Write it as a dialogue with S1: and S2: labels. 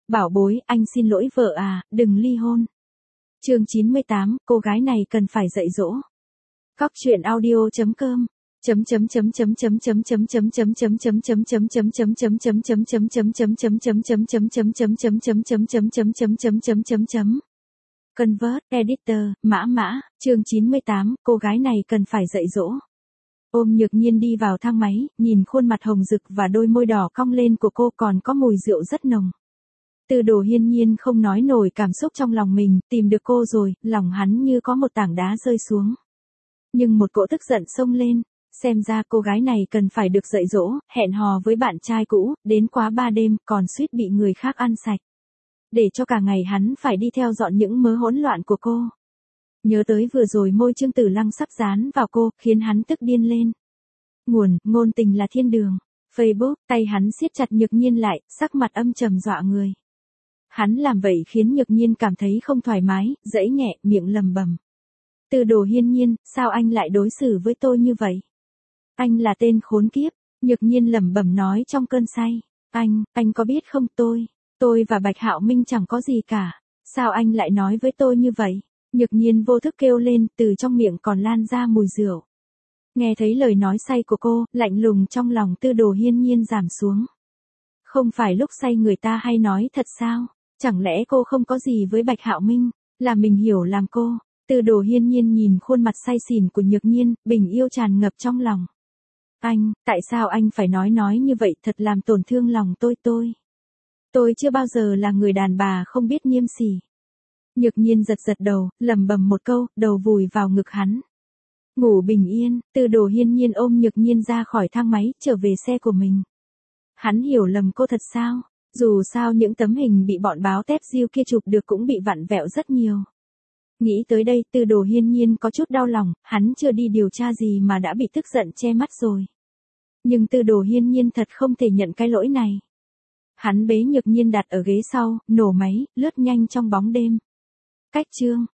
S1: Bảo bối, anh xin lỗi vợ à, đừng ly hôn. Chương 98, cô gái này cần phải dạy dỗ. Cóc truyện audio.com Convert Editor, mã, chương 98, cô gái này cần phải dạy dỗ. Ôm Nhược Nhiên đi vào thang máy, nhìn khuôn mặt hồng rực và đôi môi đỏ cong lên của cô còn có mùi rượu rất nồng. Từ Đồ Hiên Nhiên không nói nổi cảm xúc trong lòng mình, tìm được cô rồi, lòng hắn như có một tảng đá rơi xuống. Nhưng một cỗ tức giận xông lên, xem ra cô gái này cần phải được dạy dỗ, hẹn hò với bạn trai cũ, đến quá 3 đêm, còn suýt bị người khác ăn sạch. Để cho cả ngày hắn phải đi theo dọn những mớ hỗn loạn của cô. Nhớ tới vừa rồi môi Trương Tử Lăng sắp dán vào cô, khiến hắn tức điên lên. Ngôn tình là thiên đường. Facebook, tay hắn siết chặt Nhược Nhiên lại, sắc mặt âm trầm dọa người. Hắn làm vậy khiến Nhược Nhiên cảm thấy không thoải mái, dãy nhẹ, miệng lầm bầm. Từ Đồ Hiên Nhiên, sao anh lại đối xử với tôi như vậy? Anh là tên khốn kiếp, Nhược Nhiên lẩm bẩm nói trong cơn say. Anh có biết không tôi và Bạch Hạo Minh chẳng có gì cả. Sao anh lại nói với tôi như vậy? Nhược Nhiên vô thức kêu lên, từ trong miệng còn lan ra mùi rượu. Nghe thấy lời nói say của cô, lạnh lùng trong lòng Từ Đồ Hiên Nhiên giảm xuống. Không phải lúc say người ta hay nói thật sao? Chẳng lẽ cô không có gì với Bạch Hạo Minh? Là mình hiểu làm cô. Từ Đồ Hiên Nhiên nhìn khuôn mặt say xỉn của Nhược Nhiên, bình yêu tràn ngập trong lòng. Tại sao anh phải nói như vậy, thật làm tổn thương lòng tôi. Tôi chưa bao giờ là người đàn bà không biết liêm sỉ. Nhược Nhiên giật đầu, lẩm bẩm một câu, đầu vùi vào ngực hắn. Ngủ bình yên, Từ Đồ Hiên Nhiên ôm Nhược Nhiên ra khỏi thang máy, trở về xe của mình. Hắn hiểu lầm cô thật sao? Dù sao những tấm hình bị bọn báo tép diêu kia chụp được cũng bị vặn vẹo rất nhiều. Nghĩ tới đây, Từ Đồ Hiên Nhiên có chút đau lòng, hắn chưa đi điều tra gì mà đã bị tức giận che mắt rồi. Nhưng Từ Đồ Hiên Nhiên thật không thể nhận cái lỗi này. Hắn bế Nhược Nhiên đặt ở ghế sau, nổ máy, lướt nhanh trong bóng đêm. Cách chương